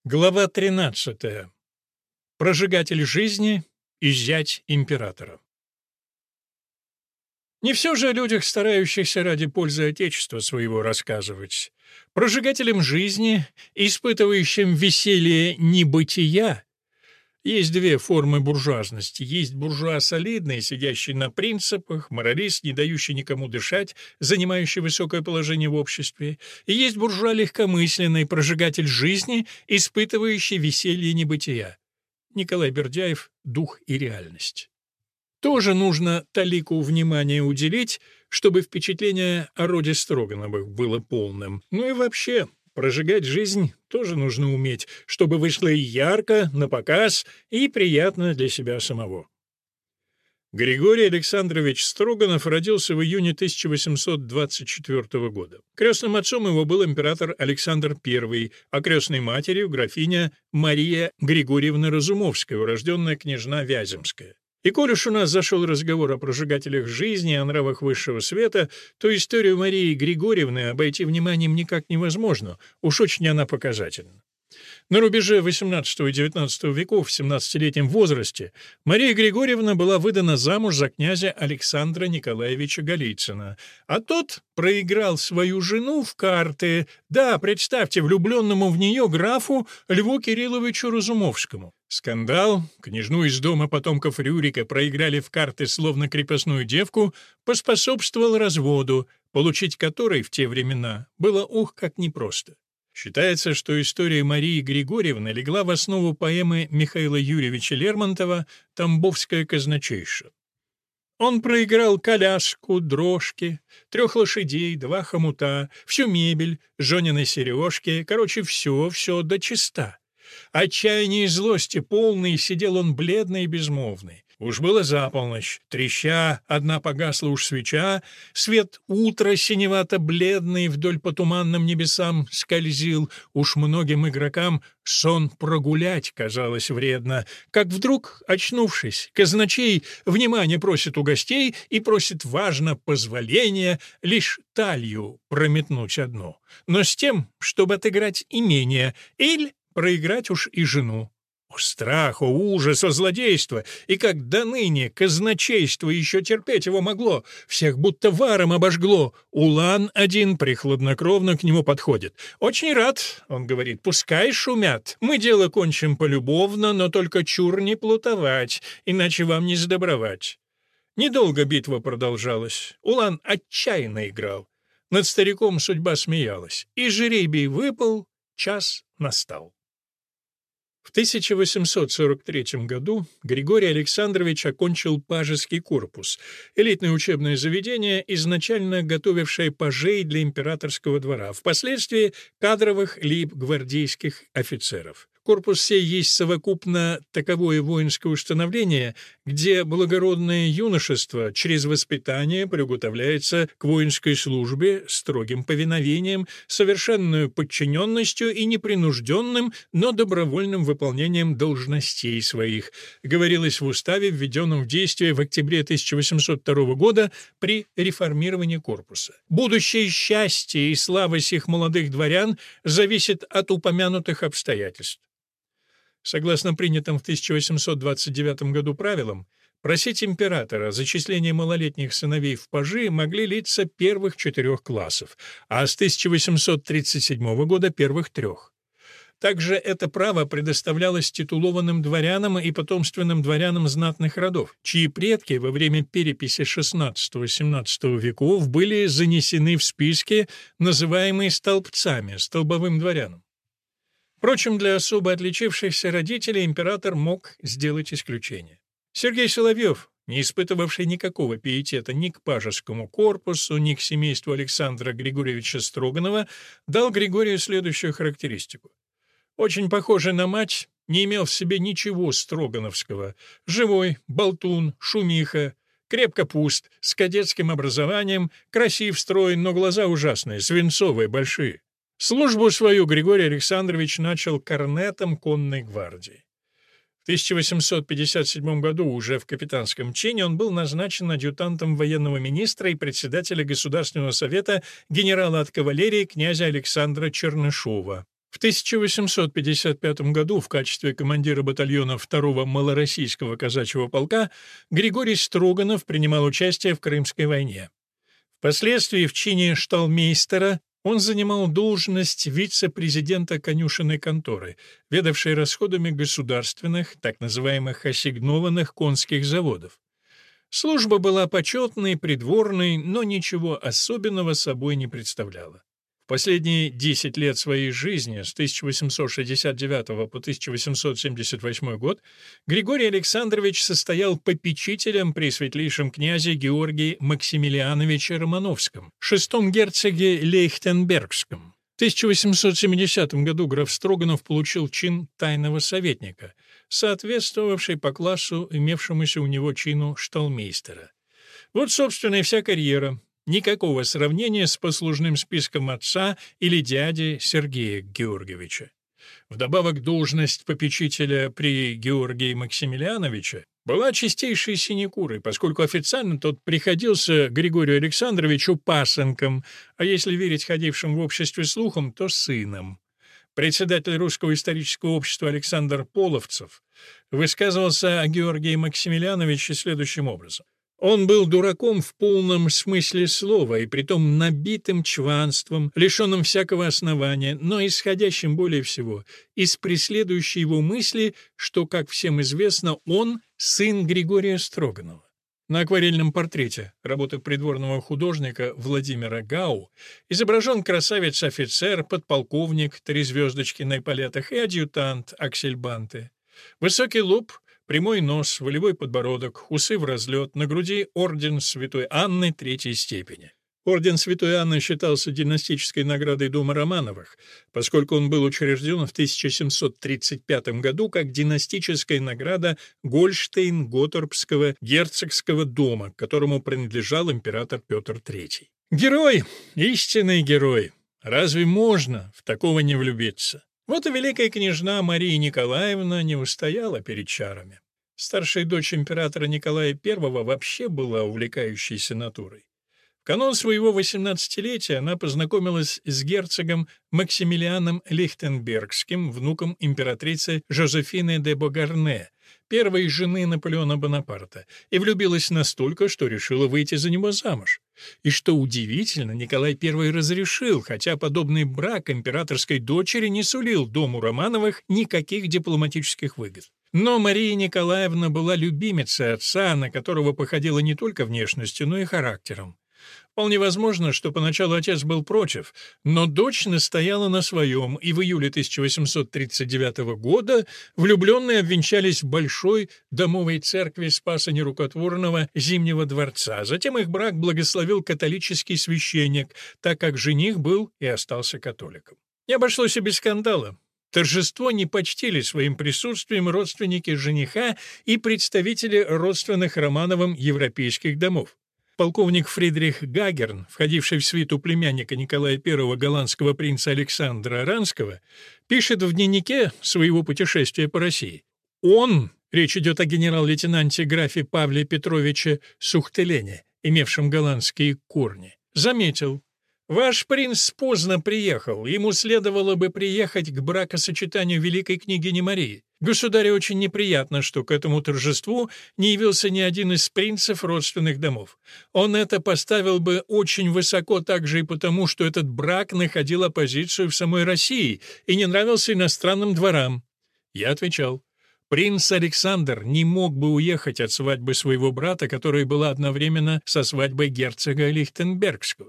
Глава 13. Прожигатель жизни и зять императора. Не все же о людях, старающихся ради пользы Отечества своего, рассказывать. Прожигателям жизни, испытывающим веселье небытия, есть две формы буржуазности. Есть буржуа солидный, сидящий на принципах, моралист, не дающий никому дышать, занимающий высокое положение в обществе. И есть буржуа легкомысленный, прожигатель жизни, испытывающий веселье небытия. Николай Бердяев «Дух и реальность». Тоже нужно талику внимания уделить, чтобы впечатление о роде Строгановых было полным. Ну и вообще, прожигать жизнь тоже нужно уметь, чтобы вышло и ярко, напоказ, и приятно для себя самого. Григорий Александрович Строганов родился в июне 1824 года. Крестным отцом его был император Александр I, а крестной матерью графиня Мария Григорьевна Разумовская, урожденная княжна Вяземская. И коль уж у нас зашел разговор о прожигателях жизни и о нравах высшего света, то историю Марии Григорьевны обойти вниманием никак невозможно, уж очень она показательна. На рубеже XVIII и XIX веков, в 17-летнем возрасте, Мария Григорьевна была выдана замуж за князя Александра Николаевича Голицына, а тот проиграл свою жену в карты, да, представьте, влюбленному в нее графу Льву Кирилловичу Разумовскому. Скандал, княжну из дома потомков Рюрика проиграли в карты словно крепостную девку, поспособствовал разводу, получить который в те времена было ох как непросто. Считается, что история Марии Григорьевны легла в основу поэмы Михаила Юрьевича Лермонтова «Тамбовская казначейша». Он проиграл коляску, дрожки, 3 лошадей, 2 хомута, всю мебель, жёнины сережки, короче, все дочиста. Отчаяние и злости полный сидел он бледный и безмолвный. Уж было за полночь, треща, одна погасла уж свеча, свет утра синевато-бледный вдоль по туманным небесам скользил, уж многим игрокам сон прогулять казалось вредно, как вдруг, очнувшись, казначей внимание просит у гостей и просит важно позволения лишь талью прометнуть одну, но с тем, чтобы отыграть имение или проиграть уж и жену. О страх, о ужас, о злодейство! И как до ныне казначейство еще терпеть его могло, всех будто варом обожгло. Улан один прихладнокровно к нему подходит. «Очень рад», — он говорит, — «пускай шумят. Мы дело кончим полюбовно, но только чур не плутовать, иначе вам не сдобровать». Недолго битва продолжалась. Улан отчаянно играл. Над стариком судьба смеялась. И жребий выпал, час настал. В 1843 году Григорий Александрович окончил Пажеский корпус, элитное учебное заведение, изначально готовившее пажей для императорского двора, впоследствии кадровых лейб-гвардейских офицеров. Корпус сей есть совокупно таковое воинское установление, где благородное юношество через воспитание приуготовляется к воинской службе строгим повиновением, совершенную подчиненностью и непринужденным, но добровольным выполнением должностей своих, говорилось в уставе, введенном в действие в октябре 1802 года при реформировании корпуса. Будущее счастье и слава сих молодых дворян зависит от упомянутых обстоятельств. Согласно принятым в 1829 году правилам, просить императора о зачислении малолетних сыновей в пажи могли лица первых 4 классов, а с 1837 года первых 3. Также это право предоставлялось титулованным дворянам и потомственным дворянам знатных родов, чьи предки во время переписи XVI-XVII веков были занесены в списки, называемые столбцами, столбовым дворянам. Впрочем, для особо отличившихся родителей император мог сделать исключение. Сергей Соловьев, не испытывавший никакого пиетета ни к пажескому корпусу, ни к семейству Александра Григорьевича Строганова, дал Григорию следующую характеристику. Очень похожий на мать, не имел в себе ничего строгановского. Живой, болтун, шумиха, крепко пуст, с кадетским образованием, красив, строен, но глаза ужасные, свинцовые, большие. Службу свою Григорий Александрович начал корнетом конной гвардии. В 1857 году уже в капитанском чине он был назначен адъютантом военного министра и председателя Государственного совета генерала от кавалерии князя Александра Чернышова. В 1855 году в качестве командира батальона 2-го малороссийского казачьего полка Григорий Строганов принимал участие в Крымской войне. Впоследствии в чине шталмейстера он занимал должность вице-президента конюшенной конторы, ведавшей расходами государственных, так называемых ассигнованных конских заводов. Служба была почетной, придворной, но ничего особенного собой не представляла. В последние 10 лет своей жизни, с 1869 по 1878 год, Григорий Александрович состоял попечителем при светлейшем князе Георгии Максимилиановиче Романовском, шестом герцоге Лейхтенбергском. В 1870 году граф Строганов получил чин тайного советника, соответствовавший по классу имевшемуся у него чину шталмейстера. Вот, собственно, и вся карьера. Никакого сравнения с послужным списком отца или дяди Сергея Георгиевича. Вдобавок, должность попечителя при Георгии Максимилиановиче была чистейшей синекурой, поскольку официально тот приходился Григорию Александровичу пасынком, а если верить ходившим в обществе слухам, то сыном. Председатель Русского исторического общества Александр Половцев высказывался о Георгии Максимилиановиче следующим образом. Он был дураком в полном смысле слова, и притом набитым чванством, лишенным всякого основания, но исходящим более всего из преследующей его мысли, что, как всем известно, он сын Григория Строганова. На акварельном портрете работы придворного художника Владимира Гау изображен красавец-офицер, подполковник, 3 звездочки на эполетах и адъютант Аксельбанты. Высокий лоб, прямой нос, волевой подбородок, усы в разлет, на груди орден Святой Анны 3-й степени. Орден Святой Анны считался династической наградой дома Романовых, поскольку он был учрежден в 1735 году как династическая награда Гольштейн-Готторпского герцогского дома, которому принадлежал император Петр III. Герой, истинный герой. Разве можно в такого не влюбиться? Вот и великая княжна Мария Николаевна не устояла перед чарами. Старшая дочь императора Николая I вообще была увлекающейся натурой. В канун своего 18-летия она познакомилась с герцогом Максимилианом Лихтенбергским, внуком императрицы Жозефины де Богарне, первой жены Наполеона Бонапарта, и влюбилась настолько, что решила выйти за него замуж. И что удивительно, Николай I разрешил, хотя подобный брак императорской дочери не сулил дому Романовых никаких дипломатических выгод. Но Мария Николаевна была любимицей отца, на которого походила не только внешностью, но и характером. Вполне возможно, что поначалу отец был против, но дочь настояла на своем, и в июле 1839 года влюбленные обвенчались в большой домовой церкви Спаса Нерукотворного Зимнего дворца. Затем их брак благословил католический священник, так как жених был и остался католиком. Не обошлось и без скандала. Торжество не почтили своим присутствием родственники жениха и представители родственных Романовым европейских домов. Полковник Фридрих Гагерн, входивший в свиту племянника Николая I голландского принца Александра Ранского, пишет в дневнике своего путешествия по России. Он, речь идет о генерал-лейтенанте графе Павле Петровиче Сухтелене, имевшем голландские корни, заметил: «Ваш принц поздно приехал, ему следовало бы приехать к бракосочетанию великой княгини Марии. Государю очень неприятно, что к этому торжеству не явился ни один из принцев родственных домов. Он это поставил бы очень высоко также и потому, что этот брак находил оппозицию в самой России и не нравился иностранным дворам». Я отвечал: «Принц Александр не мог бы уехать от свадьбы своего брата, которая была одновременно со свадьбой герцога Лихтенбергского».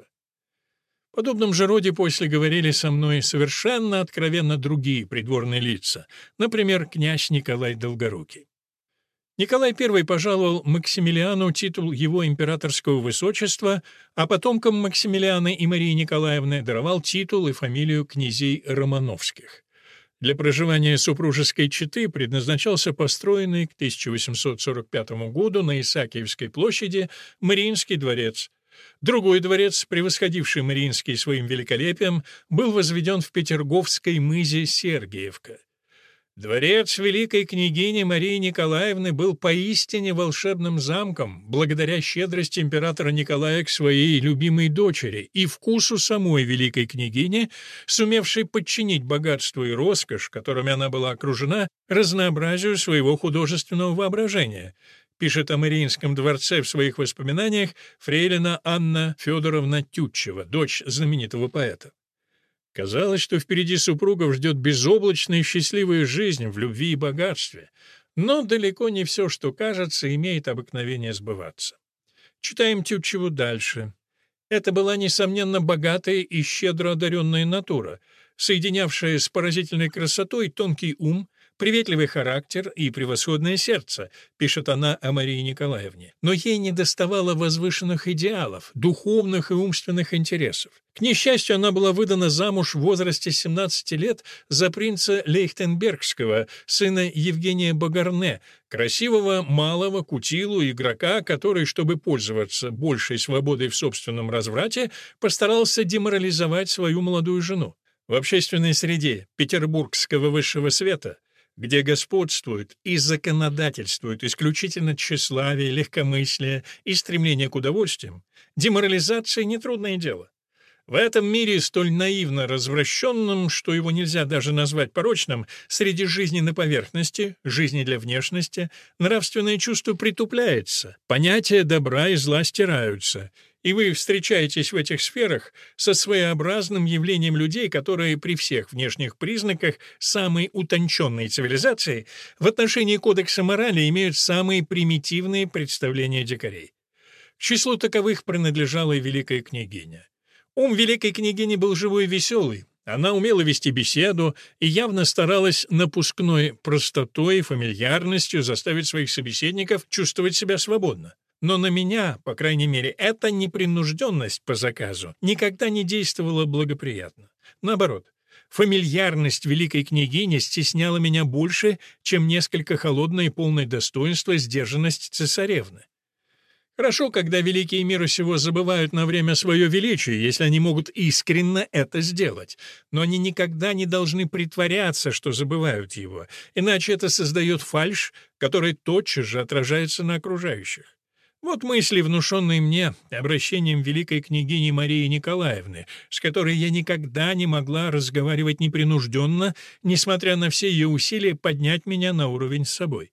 В подобном же роде после говорили со мной совершенно откровенно другие придворные лица, например, князь Николай Долгорукий. Николай I пожаловал Максимилиану титул его императорского высочества, а потомкам Максимилиана и Марии Николаевны даровал титул и фамилию князей Романовских. Для проживания супружеской четы предназначался построенный к 1845 году на Исаакиевской площади Мариинский дворец. Другой дворец, превосходивший Мариинский своим великолепием, был возведен в Петерговской мызе Сергиевка. Дворец великой княгини Марии Николаевны был поистине волшебным замком, благодаря щедрости императора Николая к своей любимой дочери и вкусу самой великой княгини, сумевшей подчинить богатство и роскошь, которыми она была окружена, разнообразию своего художественного воображения, пишет о Мариинском дворце в своих воспоминаниях фрейлина Анна Федоровна Тютчева, дочь знаменитого поэта. Казалось, что впереди супругов ждет безоблачная и счастливая жизнь в любви и богатстве, но далеко не все, что кажется, имеет обыкновение сбываться. Читаем Тютчеву дальше. Это была, несомненно, богатая и щедро одаренная натура, соединявшая с поразительной красотой тонкий ум, приветливый характер и превосходное сердце, пишет она о Марии Николаевне. Но ей недоставало возвышенных идеалов, духовных и умственных интересов. К несчастью, она была выдана замуж в возрасте 17 лет за принца Лейхтенбергского, сына Евгения Багарне, красивого, малого, кутилу, игрока, который, чтобы пользоваться большей свободой в собственном разврате, постарался деморализовать свою молодую жену. В общественной среде петербургского высшего света, где господствует и законодательствует исключительно тщеславие, легкомыслие и стремление к удовольствиям, деморализация — нетрудное дело. В этом мире, столь наивно развращенном, что его нельзя даже назвать порочным, среди жизни на поверхности, жизни для внешности, нравственное чувство притупляется, понятия добра и зла стираются, и вы встречаетесь в этих сферах со своеобразным явлением людей, которые при всех внешних признаках самой утонченной цивилизации в отношении кодекса морали имеют самые примитивные представления дикарей. К числу таковых принадлежала и великая княгиня. Ум великой княгини был живой и веселый. Она умела вести беседу и явно старалась напускной простотой и фамильярностью заставить своих собеседников чувствовать себя свободно. Но на меня, по крайней мере, эта непринужденность по заказу никогда не действовала благоприятно. Наоборот, фамильярность великой княгини стесняла меня больше, чем несколько холодная и полное достоинство сдержанность цесаревны. Хорошо, когда великие мира сего забывают на время свое величие, если они могут искренно это сделать. Но они никогда не должны притворяться, что забывают его, иначе это создает фальшь, которая тотчас же отражается на окружающих. Вот мысли, внушенные мне обращением великой княгини Марии Николаевны, с которой я никогда не могла разговаривать непринужденно, несмотря на все ее усилия поднять меня на уровень с собой.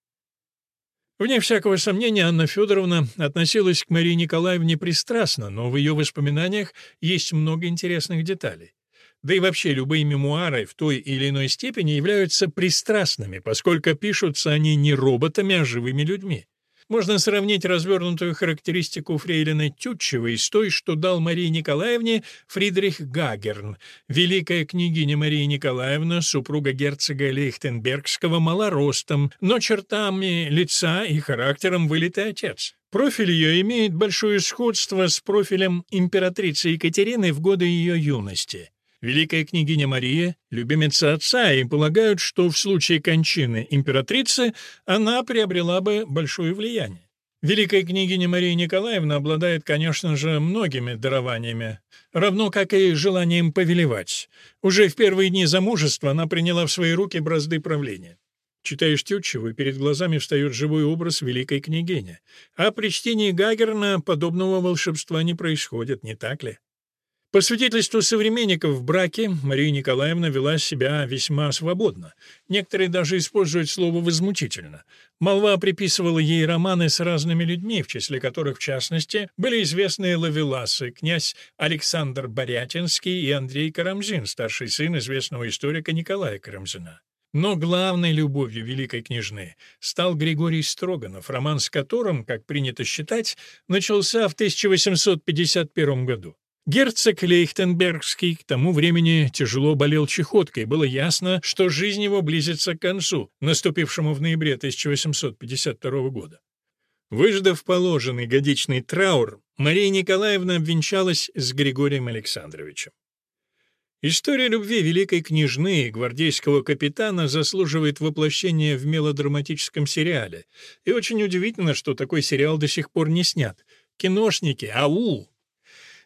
Вне всякого сомнения, Анна Федоровна относилась к Марии Николаевне пристрастно, но в ее воспоминаниях есть много интересных деталей. Да и вообще любые мемуары в той или иной степени являются пристрастными, поскольку пишутся они не роботами, а живыми людьми. Можно сравнить развернутую характеристику фрейлины Тютчевой с той, что дал Марии Николаевне Фридрих Гагерн. Великая княгиня Мария Николаевна, супруга герцога Лейхтенбергского, мала ростом, но чертами лица и характером вылитый отец. Профиль ее имеет большое сходство с профилем императрицы Екатерины в годы ее юности. Великая княгиня Мария — любимица отца, и полагают, что в случае кончины императрицы она приобрела бы большое влияние. Великая княгиня Мария Николаевна обладает, конечно же, многими дарованиями, равно как и желанием повелевать. Уже в первые дни замужества она приняла в свои руки бразды правления. Читаешь Тютчеву, и перед глазами встает живой образ великой княгини. А при чтении Гагерна подобного волшебства не происходит, не так ли? По свидетельству современников, в браке Мария Николаевна вела себя весьма свободно. Некоторые даже используют слово «возмутительно». Молва приписывала ей романы с разными людьми, в числе которых, в частности, были известные ловеласы, князь Александр Борятинский и Андрей Карамзин, старший сын известного историка Николая Карамзина. Но главной любовью великой княжны стал Григорий Строганов, роман с которым, как принято считать, начался в 1851 году. Герцог Лейхтенбергский к тому времени тяжело болел чахоткой, было ясно, что жизнь его близится к концу, наступившему в ноябре 1852 года. Выждав положенный годичный траур, Мария Николаевна обвенчалась с Григорием Александровичем. История любви великой княжны и гвардейского капитана заслуживает воплощения в мелодраматическом сериале, и очень удивительно, что такой сериал до сих пор не снят. Киношники, ау!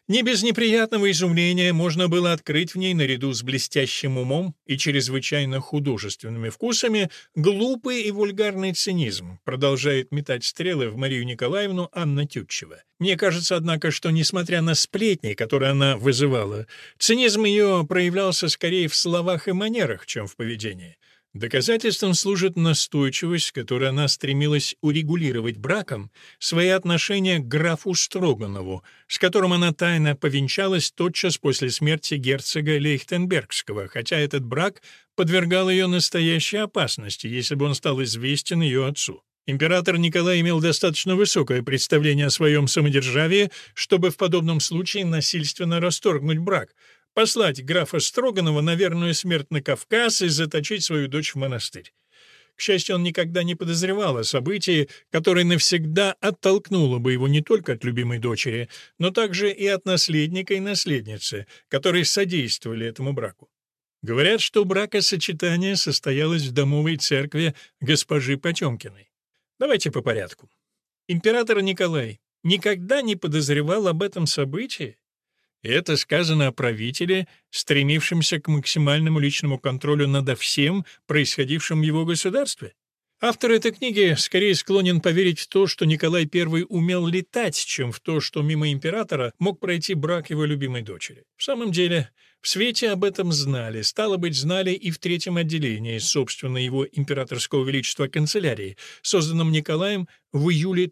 Не без неприятного изумления можно было открыть в ней, наряду с блестящим умом и чрезвычайно художественными вкусами, глупый и вульгарный цинизм, продолжает метать стрелы в Марию Николаевну Анна Тютчева. Мне кажется, однако, что, несмотря на сплетни, которые она вызывала, цинизм ее проявлялся скорее в словах и манерах, чем в поведении. Доказательством служит настойчивость, с которой она стремилась урегулировать браком свои отношения к графу Строганову, с которым она тайно повенчалась тотчас после смерти герцога Лейхтенбергского, хотя этот брак подвергал ее настоящей опасности, если бы он стал известен ее отцу. Император Николай имел достаточно высокое представление о своем самодержавии, чтобы в подобном случае насильственно расторгнуть брак, послать графа Строганова на верную смерть на Кавказ и заточить свою дочь в монастырь. К счастью, он никогда не подозревал о событии, которое навсегда оттолкнуло бы его не только от любимой дочери, но также и от наследника и наследницы, которые содействовали этому браку. Говорят, что бракосочетание состоялось в домовой церкви госпожи Потемкиной. Давайте по порядку. Император Николай никогда не подозревал об этом событии? И это сказано о правителе, стремившемся к максимальному личному контролю над всем, происходившим в его государстве. Автор этой книги скорее склонен поверить в то, что Николай I умел летать, чем в то, что мимо императора мог пройти брак его любимой дочери. В самом деле, в свете об этом знали, стало быть, знали и в третьем отделении, собственно, его императорского величества канцелярии, созданном Николаем в июле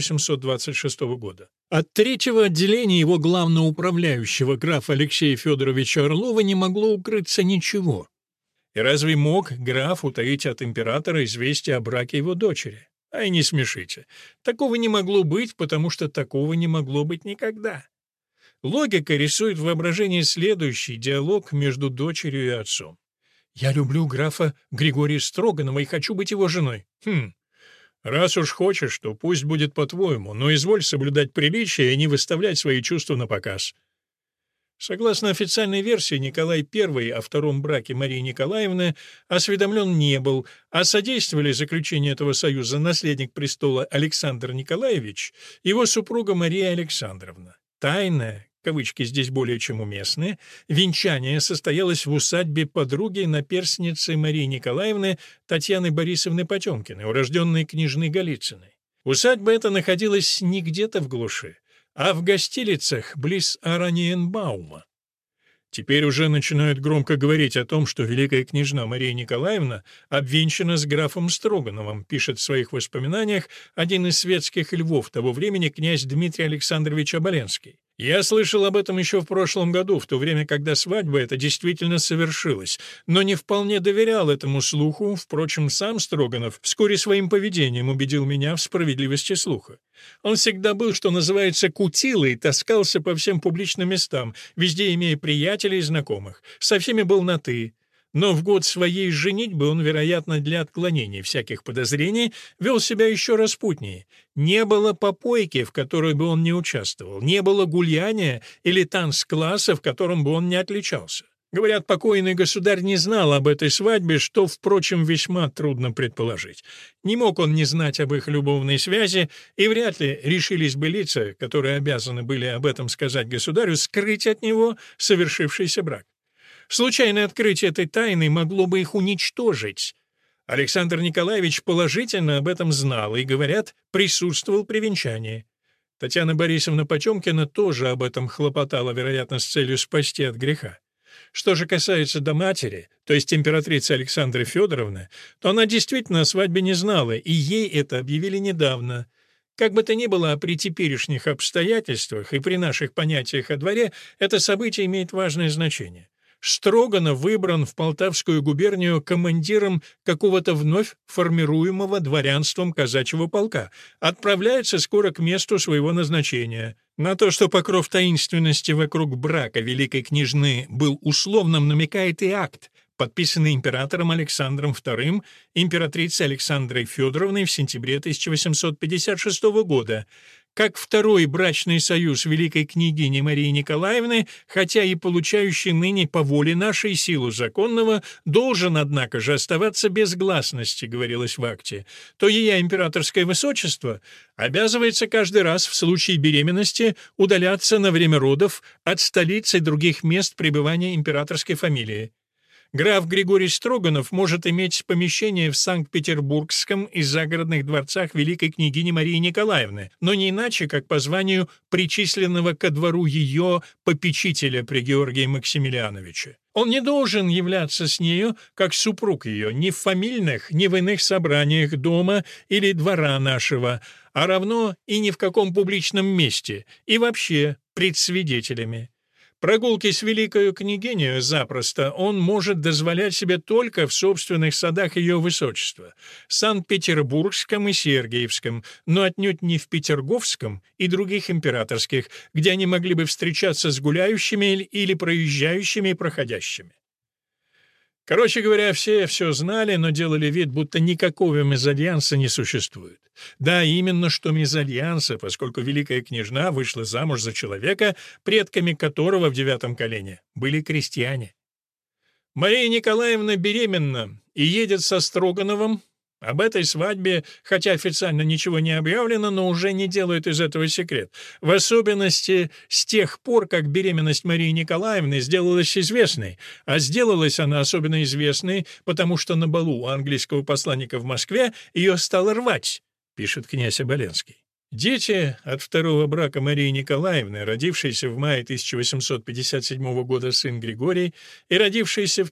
1826 года. От третьего отделения его главноуправляющего графа Алексея Федоровича Орлова не могло укрыться ничего. И разве мог граф утаить от императора известие о браке его дочери? Ай, не смешите. Такого не могло быть, потому что такого не могло быть никогда. Логика рисует в воображении следующий диалог между дочерью и отцом. «Я люблю графа Григория Строганова и хочу быть его женой». Раз уж хочешь, то пусть будет по-твоему, но изволь соблюдать приличие и не выставлять свои чувства на показ». Согласно официальной версии, Николай I о втором браке Марии Николаевны осведомлен не был, а содействовали заключению этого союза наследник престола Александр Николаевич и его супруга Мария Александровна. Тайное, кавычки здесь более чем уместные, венчание состоялось в усадьбе подруги наперсницы Марии Николаевны Татьяны Борисовны Потемкиной, урожденной княжны Голицыной. Усадьба эта находилась не где-то в глуши, а в гостилицах близ Ораниенбаума. Теперь уже начинают громко говорить о том, что великая княжна Мария Николаевна обвенчана с графом Строгановым, пишет в своих воспоминаниях один из светских львов того времени князь Дмитрий Александрович Оболенский. Я слышал об этом еще в прошлом году, в то время, когда свадьба эта действительно совершилась, но не вполне доверял этому слуху, впрочем, сам Строганов вскоре своим поведением убедил меня в справедливости слуха. Он всегда был, что называется, кутилой, таскался по всем публичным местам, везде имея приятелей и знакомых, со всеми был на «ты». Но в год своей женитьбы он, вероятно, для отклонения всяких подозрений, вел себя еще распутнее. Не было попойки, в которой бы он не участвовал, не было гуляния или танц-класса, в котором бы он не отличался. Говорят, покойный государь не знал об этой свадьбе, что, впрочем, весьма трудно предположить. Не мог он не знать об их любовной связи, и вряд ли решились бы лица, которые обязаны были об этом сказать государю, скрыть от него совершившийся брак. Случайное открытие этой тайны могло бы их уничтожить. Александр Николаевич положительно об этом знал и, говорят, присутствовал при венчании. Татьяна Борисовна Потемкина тоже об этом хлопотала, вероятно, с целью спасти от греха. Что же касается до матери, то есть императрицы Александры Федоровны, то она действительно о свадьбе не знала, и ей это объявили недавно. Как бы то ни было, при теперешних обстоятельствах и при наших понятиях о дворе это событие имеет важное значение. Строганов выбран в Полтавскую губернию командиром какого-то вновь формируемого дворянством казачьего полка, отправляется скоро к месту своего назначения. На то, что покров таинственности вокруг брака великой княжны был условным, намекает и акт, подписанный императором Александром II императрицей Александрой Федоровной в сентябре 1856 года, как второй брачный союз великой княгини Марии Николаевны, хотя и получающий ныне по воле нашей силу законного, должен, однако же, оставаться без гласности, говорилось в акте, то ее императорское высочество обязывается каждый раз в случае беременности удаляться на время родов от столицы и других мест пребывания императорской фамилии. Граф Григорий Строганов может иметь помещение в Санкт-Петербургском и загородных дворцах великой княгини Марии Николаевны, но не иначе, как по званию причисленного ко двору ее попечителя при Георгии Максимилиановиче. Он не должен являться с нею, как супруг ее, ни в фамильных, ни в иных собраниях дома или двора нашего, а равно и ни в каком публичном месте, и вообще пред свидетелями. Прогулки с великою княгиней запросто он может дозволять себе только в собственных садах ее высочества, Санкт-Петербургском и Сергиевском, но отнюдь не в Петерговском и других императорских, где они могли бы встречаться с гуляющими или проезжающими и проходящими. Короче говоря, все знали, но делали вид, будто никакого мезальянса не существует. Да, именно что мезальянса, поскольку великая княжна вышла замуж за человека, предками которого в 9 колене были крестьяне. Мария Николаевна беременна и едет со Строгановым. Об этой свадьбе, хотя официально ничего не объявлено, но уже не делают из этого секрет. В особенности с тех пор, как беременность Марии Николаевны сделалась известной. А сделалась она особенно известной, потому что на балу у английского посланника в Москве ее стало рвать, пишет князь Оболенский. Дети от второго брака Марии Николаевны, родившийся в мае 1857 года сын Григорий и родившийся в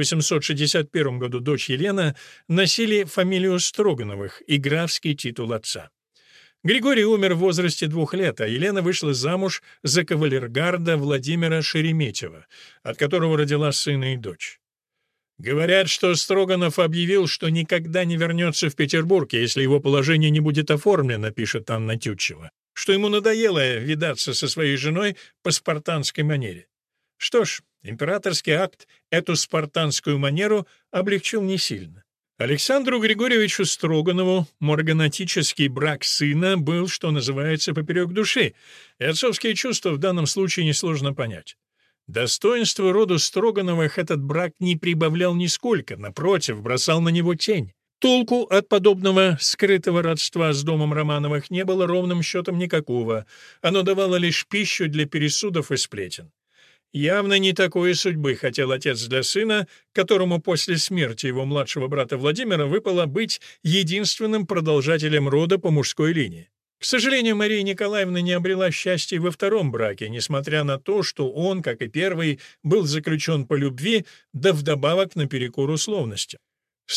1861 году дочь Елена, носили фамилию Строгановых и графский титул отца. Григорий умер в возрасте 2 лет, а Елена вышла замуж за кавалергарда Владимира Шереметьева, от которого родила сына и дочь. Говорят, что Строганов объявил, что никогда не вернется в Петербург, если его положение не будет оформлено, пишет Анна Тютчева, что ему надоело видаться со своей женой по спартанской манере. Что ж, императорский акт эту спартанскую манеру облегчил не сильно. Александру Григорьевичу Строганову морганатический брак сына был, что называется, поперек души, и отцовские чувства в данном случае несложно понять. Достоинство роду Строгановых этот брак не прибавлял нисколько, напротив, бросал на него тень. Толку от подобного скрытого родства с домом Романовых не было ровным счетом никакого, оно давало лишь пищу для пересудов и сплетен. Явно не такой судьбы хотел отец для сына, которому после смерти его младшего брата Владимира выпало быть единственным продолжателем рода по мужской линии. К сожалению, Мария Николаевна не обрела счастья во втором браке, несмотря на то, что он, как и первый, был заключен по любви, да вдобавок наперекор условностям. С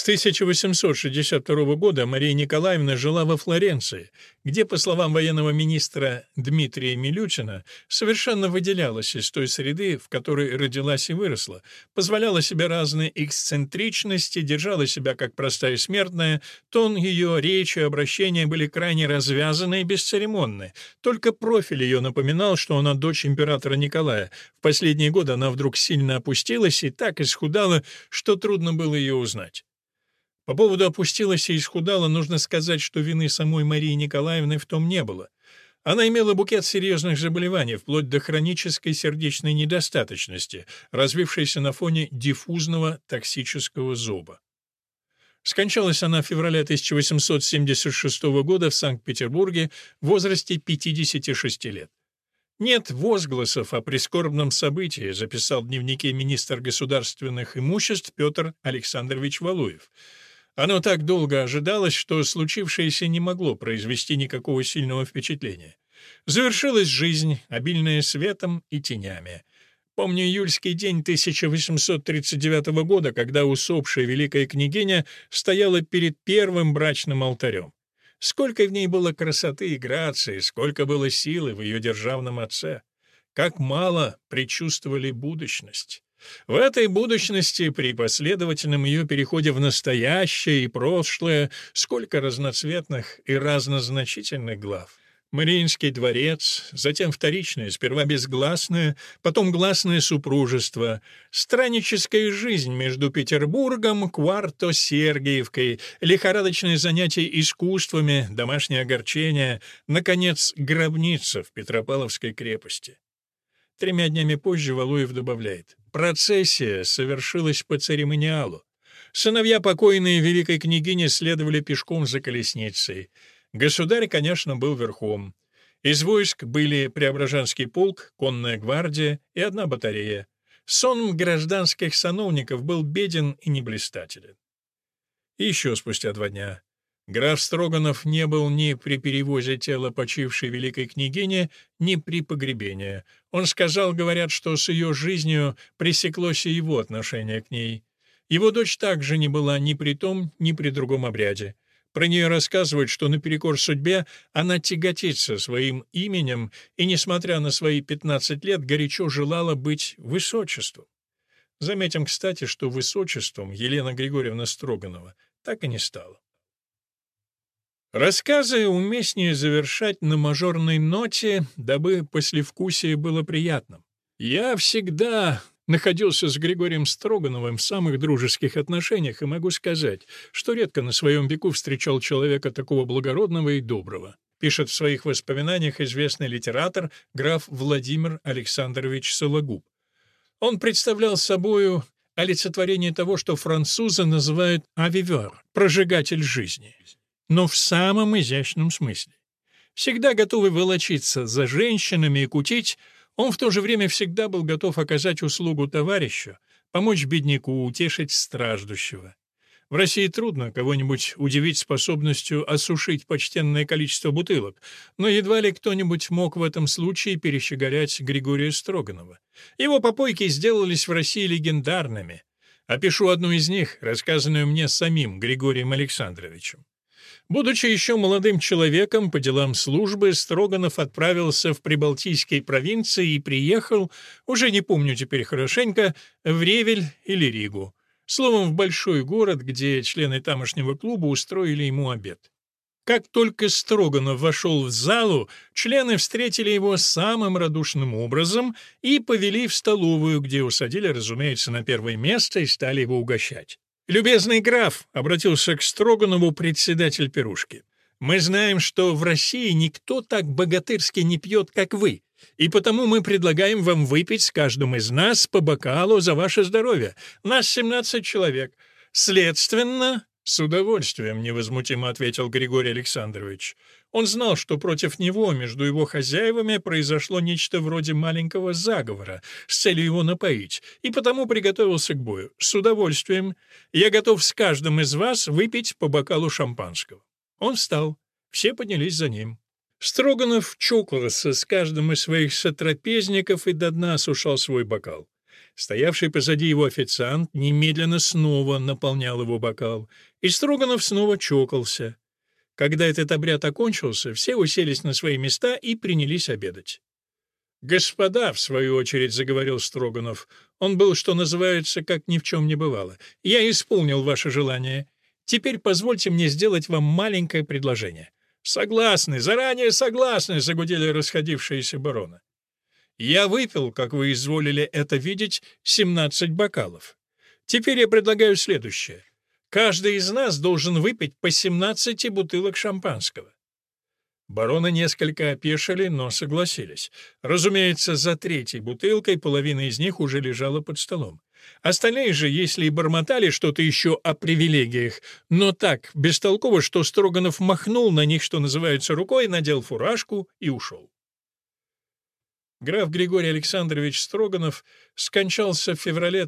1862 года Мария Николаевна жила во Флоренции, где, по словам военного министра Дмитрия Милютина, совершенно выделялась из той среды, в которой родилась и выросла, позволяла себе разные эксцентричности, держала себя как простая смертная, тон ее речи и обращения были крайне развязаны и бесцеремонны, только профиль ее напоминал, что она дочь императора Николая. В последние годы она вдруг сильно опустилась и так исхудала, что трудно было ее узнать. По поводу опустилась и исхудала, нужно сказать, что вины самой Марии Николаевны в том не было. Она имела букет серьезных заболеваний, вплоть до хронической сердечной недостаточности, развившейся на фоне диффузного токсического зоба. Скончалась она в феврале 1876 года в Санкт-Петербурге в возрасте 56 лет. «Нет возгласов о прискорбном событии», записал в дневнике министр государственных имуществ Петр Александрович Валуев. Оно так долго ожидалось, что случившееся не могло произвести никакого сильного впечатления. Завершилась жизнь, обильная светом и тенями. Помню июльский день 1839 года, когда усопшая великая княгиня стояла перед первым брачным алтарем. Сколько в ней было красоты и грации, сколько было силы в ее державном отце. Как мало предчувствовали будущность. В этой будущности, при последовательном ее переходе в настоящее и прошлое, сколько разноцветных и разнозначительных глав. Мариинский дворец, затем вторичное, сперва безгласное, потом гласное супружество, странническая жизнь между Петербургом, Кварто-Сергиевкой, лихорадочное занятие искусствами, домашнее огорчение, наконец, гробница в Петропавловской крепости. 3 днями позже Валуев добавляет: «Процессия совершилась по церемониалу. Сыновья покойной великой княгини следовали пешком за колесницей. Государь, конечно, был верхом. Из войск были Преображенский полк, конная гвардия и 1 батарея. Сон гражданских сановников был беден и неблистателен». И еще спустя 2 дня. Граф Строганов не был ни при перевозе тела почившей великой княгини, ни при погребении. Он сказал, говорят, что с ее жизнью пресеклось и его отношение к ней. Его дочь также не была ни при том, ни при другом обряде. Про нее рассказывают, что наперекор судьбе она тяготится своим именем и, несмотря на свои 15 лет, горячо желала быть высочеством. Заметим, кстати, что высочеством Елена Григорьевна Строганова так и не стала. Рассказы уместнее завершать на мажорной ноте, дабы послевкусие было приятным. Я всегда находился с Григорием Строгановым в самых дружеских отношениях и могу сказать, что редко на своем веку встречал человека такого благородного и доброго, пишет в своих воспоминаниях известный литератор граф Владимир Александрович Сологуб. Он представлял собою олицетворение того, что французы называют «авивер» — «прожигатель жизни», но в самом изящном смысле. Всегда готовый волочиться за женщинами и кутить, он в то же время всегда был готов оказать услугу товарищу, помочь бедняку, утешить страждущего. В России трудно кого-нибудь удивить способностью осушить почтенное количество бутылок, но едва ли кто-нибудь мог в этом случае перещеголять Григория Строганова. Его попойки сделались в России легендарными. Опишу одну из них, рассказанную мне самим Григорием Александровичем. Будучи еще молодым человеком по делам службы, Строганов отправился в прибалтийские провинции и приехал, уже не помню теперь хорошенько, в Ревель или Ригу. Словом, в большой город, где члены тамошнего клуба устроили ему обед. Как только Строганов вошел в залу, члены встретили его самым радушным образом и повели в столовую, где усадили, разумеется, на первое место и стали его угощать. «Любезный граф», — обратился к Строганову председатель пирушки, — «мы знаем, что в России никто так богатырски не пьет, как вы, и потому мы предлагаем вам выпить с каждым из нас по бокалу за ваше здоровье. Нас 17 человек. Следственно...» «С удовольствием», — невозмутимо ответил Григорий Александрович. Он знал, что против него между его хозяевами произошло нечто вроде маленького заговора с целью его напоить, и потому приготовился к бою. «С удовольствием. Я готов с каждым из вас выпить по бокалу шампанского». Он встал. Все поднялись за ним. Строганов чокался с каждым из своих сотрапезников и до дна осушал свой бокал. Стоявший позади его официант немедленно снова наполнял его бокал, и Строганов снова чокался. Когда этот обряд окончился, все уселись на свои места и принялись обедать. «Господа», — в свою очередь заговорил Строганов, он был, что называется, как ни в чем не бывало, — «я исполнил ваше желание. Теперь позвольте мне сделать вам маленькое предложение». «Согласны, заранее согласны», — загудели расходившиеся бароны. «Я выпил, как вы изволили это видеть, 17 бокалов. Теперь я предлагаю следующее. Каждый из нас должен выпить по 17 бутылок шампанского». Бароны несколько опешили, но согласились. Разумеется, за 3-й бутылкой половина из них уже лежала под столом. Остальные же, если и бормотали что-то еще о привилегиях, но так, бестолково, что Строганов махнул на них, что называется, рукой, надел фуражку и ушел. Граф Григорий Александрович Строганов скончался в феврале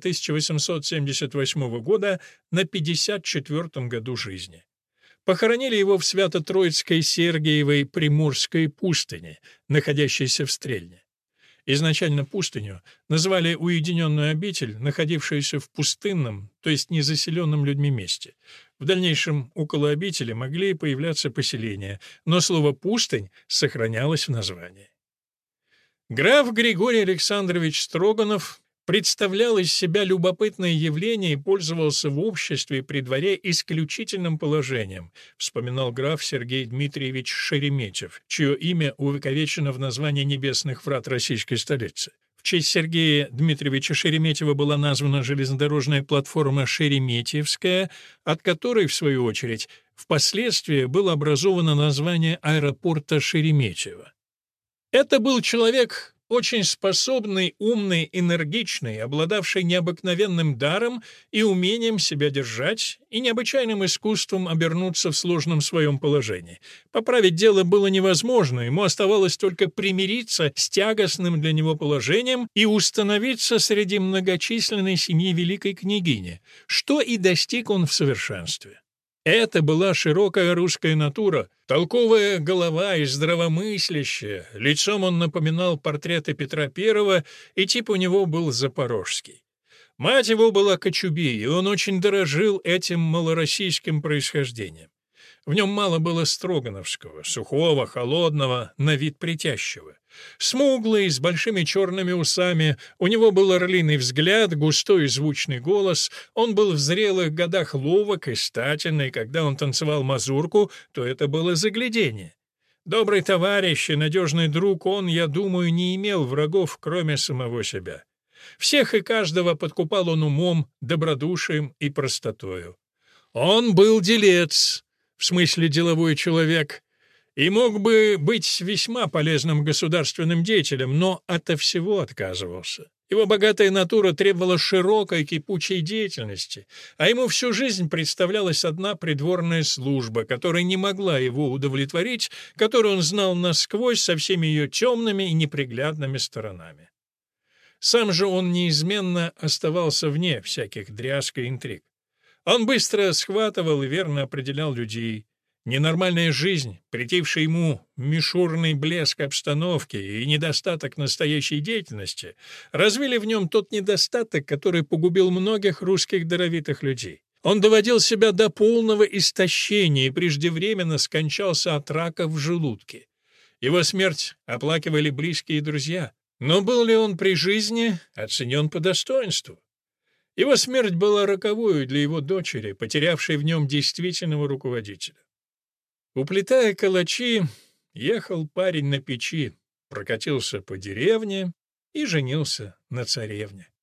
1878 года на 54-м году жизни. Похоронили его в Свято-Троицкой Сергиевой Приморской пустыне, находящейся в Стрельне. Изначально пустыню называли уединенную обитель, находившуюся в пустынном, то есть незаселенном людьми месте. В дальнейшем около обители могли появляться поселения, но слово «пустынь» сохранялось в названии. Граф Григорий Александрович Строганов представлял из себя любопытное явление и пользовался в обществе и при дворе исключительным положением, вспоминал граф Сергей Дмитриевич Шереметьев, чье имя увековечено в названии небесных врат российской столицы. В честь Сергея Дмитриевича Шереметьева была названа железнодорожная платформа Шереметьевская, от которой, в свою очередь, впоследствии было образовано название аэропорта Шереметьево. Это был человек очень способный, умный, энергичный, обладавший необыкновенным даром и умением себя держать, и необычайным искусством обернуться в сложном своем положении. Поправить дело было невозможно, ему оставалось только примириться с тягостным для него положением и установиться среди многочисленной семьи великой княгини, что и достиг он в совершенстве. Это была широкая русская натура, толковая голова и здравомыслящая. Лицом он напоминал портреты Петра I, и тип у него был запорожский. Мать его была кочубей, и он очень дорожил этим малороссийским происхождением. В нем мало было строгановского, сухого, холодного, на вид притящего. Смуглый, с большими черными усами, у него был орлиный взгляд, густой и звучный голос, он был в зрелых годах ловок и статен, и когда он танцевал мазурку, то это было загляденье. Добрый товарищ и надежный друг он, я думаю, не имел врагов, кроме самого себя. Всех и каждого подкупал он умом, добродушием и простотою. Он был делец, в смысле деловой человек, и мог бы быть весьма полезным государственным деятелем, но ото всего отказывался. Его богатая натура требовала широкой кипучей деятельности, а ему всю жизнь представлялась одна придворная служба, которая не могла его удовлетворить, которую он знал насквозь со всеми ее темными и неприглядными сторонами. Сам же он неизменно оставался вне всяких дрязг и интриг. Он быстро схватывал и верно определял людей. Ненормальная жизнь, претивший ему мишурный блеск обстановки и недостаток настоящей деятельности, развили в нем тот недостаток, который погубил многих русских даровитых людей. Он доводил себя до полного истощения и преждевременно скончался от рака в желудке. Его смерть оплакивали близкие и друзья. Но был ли он при жизни оценен по достоинству? Его смерть была роковою для его дочери, потерявшей в нем действительного руководителя. Уплетая калачи, ехал парень на печи, прокатился по деревне и женился на царевне.